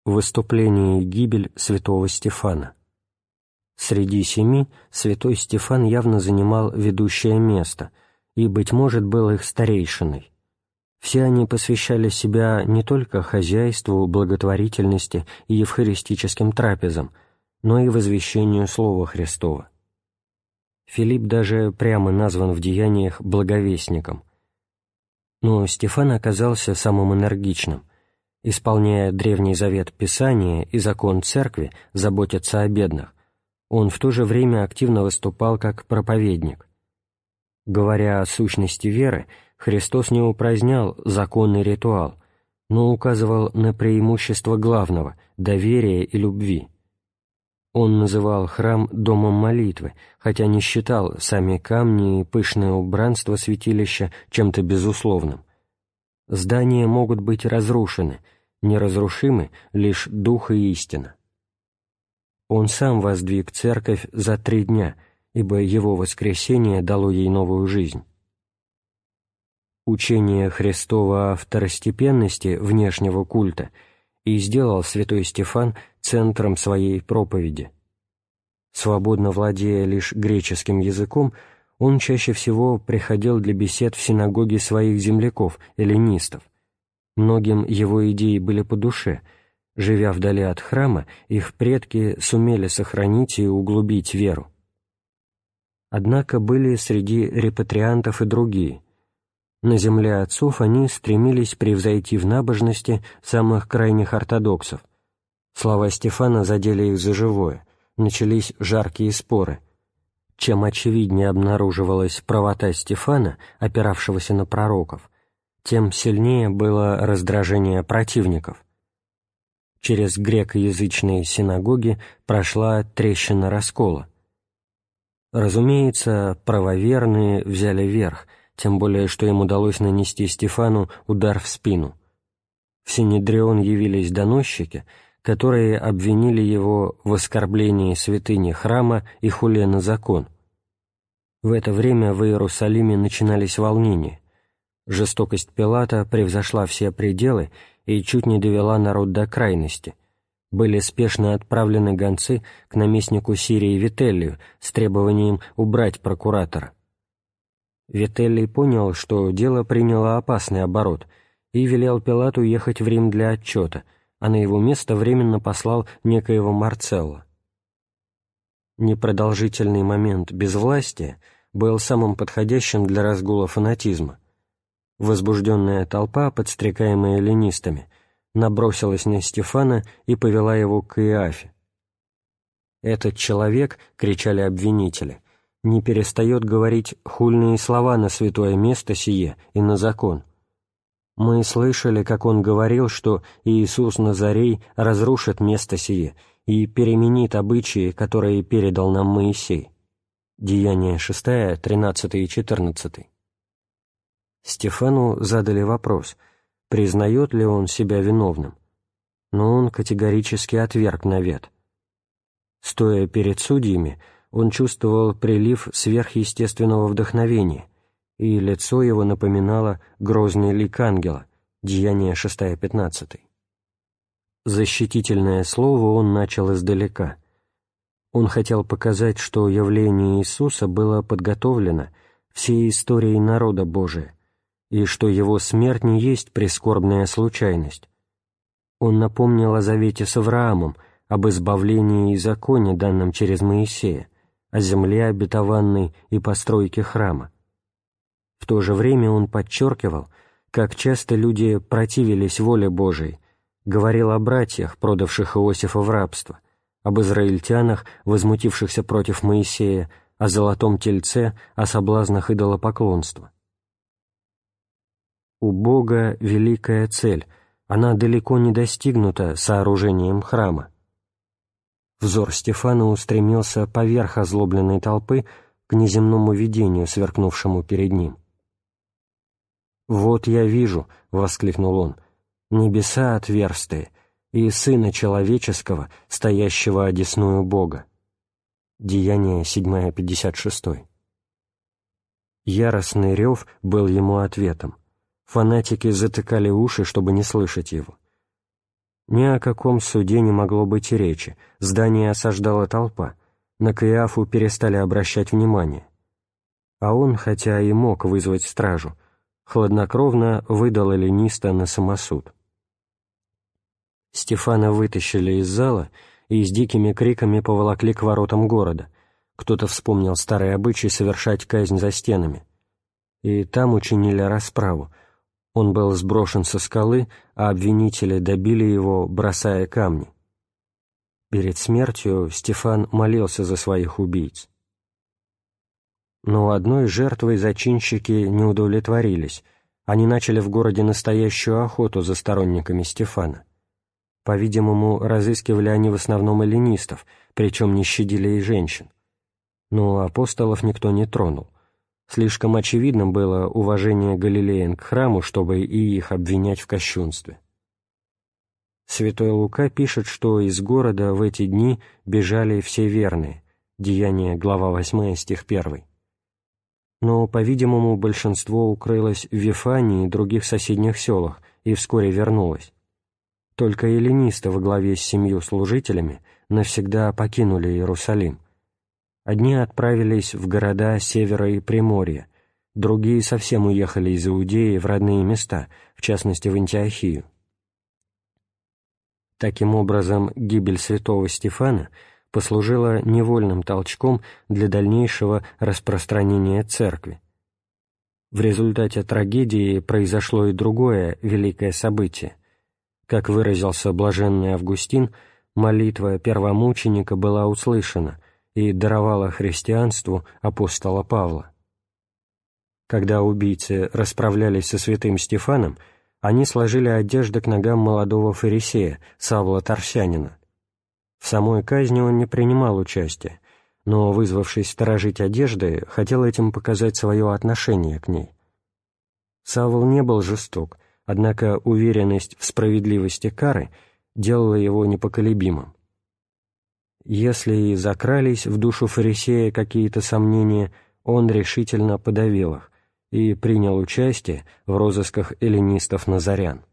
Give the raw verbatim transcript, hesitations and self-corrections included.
Выступление и гибель святого Стефана. Среди семи святой Стефан явно занимал ведущее место и, быть может, был их старейшиной. Все они посвящали себя не только хозяйству, благотворительности и евхаристическим трапезам, но и возвещению Слова Христова. Филипп даже прямо назван в Деяниях благовестником. Но Стефан оказался самым энергичным. Исполняя Древний Завет Писания и закон Церкви заботиться о бедных, он в то же время активно выступал как проповедник. Говоря о сущности веры, Христос не упразднял закон и ритуал, но указывал на преимущество главного – доверия и любви. Он называл храм домом молитвы, хотя не считал сами камни и пышное убранство святилища чем-то безусловным. Здания могут быть разрушены, неразрушимы лишь дух и истина. Он сам воздвиг церковь за три дня, ибо его воскресение дало ей новую жизнь. Учение Христова о второстепенности внешнего культа и сделал святой Стефан центром своей проповеди. Свободно владея лишь греческим языком, он чаще всего приходил для бесед в синагоги своих земляков, эллинистов. Многим его идеи были по душе. Живя вдали от храма, их предки сумели сохранить и углубить веру. Однако были среди репатриантов и другие. На земле отцов они стремились превзойти в набожности самых крайних ортодоксов. Слова Стефана задели их за живое, начались жаркие споры. Чем очевиднее обнаруживалась правота Стефана, опиравшегося на пророков, тем сильнее было раздражение противников. Через грекоязычные синагоги прошла трещина раскола. Разумеется, правоверные взяли верх, тем более что им удалось нанести Стефану удар в спину. В Синедрион явились доносчики, которые обвинили его в оскорблении святыни храма и хуле на закон. В это время в Иерусалиме начинались волнения. Жестокость Пилата превзошла все пределы и чуть не довела народ до крайности. Были спешно отправлены гонцы к наместнику Сирии Вителлию с требованием убрать прокуратора. Вителлий понял, что дело приняло опасный оборот, и велел Пилату ехать в Рим для отчета, а на его место временно послал некоего Марцелла. Непродолжительный момент безвластия был самым подходящим для разгула фанатизма. Возбужденная толпа, подстрекаемая эллинистами, набросилась на Стефана и повела его к Каиафе. «Этот человек, — кричали обвинители, — не перестает говорить хульные слова на святое место сие и на закон. Мы слышали, как он говорил, что Иисус Назарей разрушит место сие и переменит обычаи, которые передал нам Моисей». Деяния шестая, тринадцатый и четырнадцатый. Стефану задали вопрос, признает ли он себя виновным, но он категорически отверг навет. Стоя перед судьями, он чувствовал прилив сверхъестественного вдохновения, и лицо его напоминало грозный лик ангела, Деяния шестая, пятнадцатый. Защитительное слово он начал издалека. Он хотел показать, что явление Иисуса было подготовлено всей историей народа Божия, и что его смерть не есть прискорбная случайность. Он напомнил о завете с Авраамом, об избавлении и законе, данном через Моисея, о земле обетованной и постройке храма. В то же время он подчеркивал, как часто люди противились воле Божией, говорил о братьях, продавших Иосифа в рабство, об израильтянах, возмутившихся против Моисея, о золотом тельце, о соблазнах идолопоклонства. У Бога великая цель, она далеко не достигнута сооружением храма. Взор Стефана устремился поверх озлобленной толпы к неземному видению, сверкнувшему перед ним. «Вот я вижу», — воскликнул он, — «небеса отверстые и Сына Человеческого, стоящего одесную Бога». Деяния седьмая, пятьдесят шестой. Яростный рев был ему ответом. Фанатики затыкали уши, чтобы не слышать его. Ни о каком суде не могло быть и речи, здание осаждала толпа, на Каиафу перестали обращать внимание. А он, хотя и мог вызвать стражу, хладнокровно выдал эллиниста на самосуд. Стефана вытащили из зала и с дикими криками поволокли к воротам города. Кто-то вспомнил старый обычай совершать казнь за стенами. И там учинили расправу. Он был сброшен со скалы, а обвинители добили его, бросая камни. Перед смертью Стефан молился за своих убийц. Но одной жертвой зачинщики не удовлетворились. Они начали в городе настоящую охоту за сторонниками Стефана. По-видимому, разыскивали они в основном эллинистов, причем не щадили и женщин. Но апостолов никто не тронул. Слишком очевидным было уважение галилеян к храму, чтобы и их обвинять в кощунстве. Святой Лука пишет, что из города в эти дни бежали все верные. Деяния, глава восьмая, стих первый. Но, по-видимому, большинство укрылось в Вифании и других соседних селах и вскоре вернулось. Только эллинисты во главе с семью служителями навсегда покинули Иерусалим. Одни отправились в города Севера и Приморья, другие совсем уехали из Иудеи в родные места, в частности в Антиохию. Таким образом, гибель святого Стефана послужила невольным толчком для дальнейшего распространения церкви. В результате трагедии произошло и другое великое событие. Как выразился блаженный Августин, молитва первомученика была услышана и даровала христианству апостола Павла. Когда убийцы расправлялись со святым Стефаном, они сложили одежды к ногам молодого фарисея, Савла Тарсянина. В самой казни он не принимал участия, но, вызвавшись сторожить одежды, хотел этим показать свое отношение к ней. Савл не был жесток, однако уверенность в справедливости кары делала его непоколебимым. Если и закрались в душу фарисея какие-то сомнения, он решительно подавил их и принял участие в розысках эллинистов-назарян.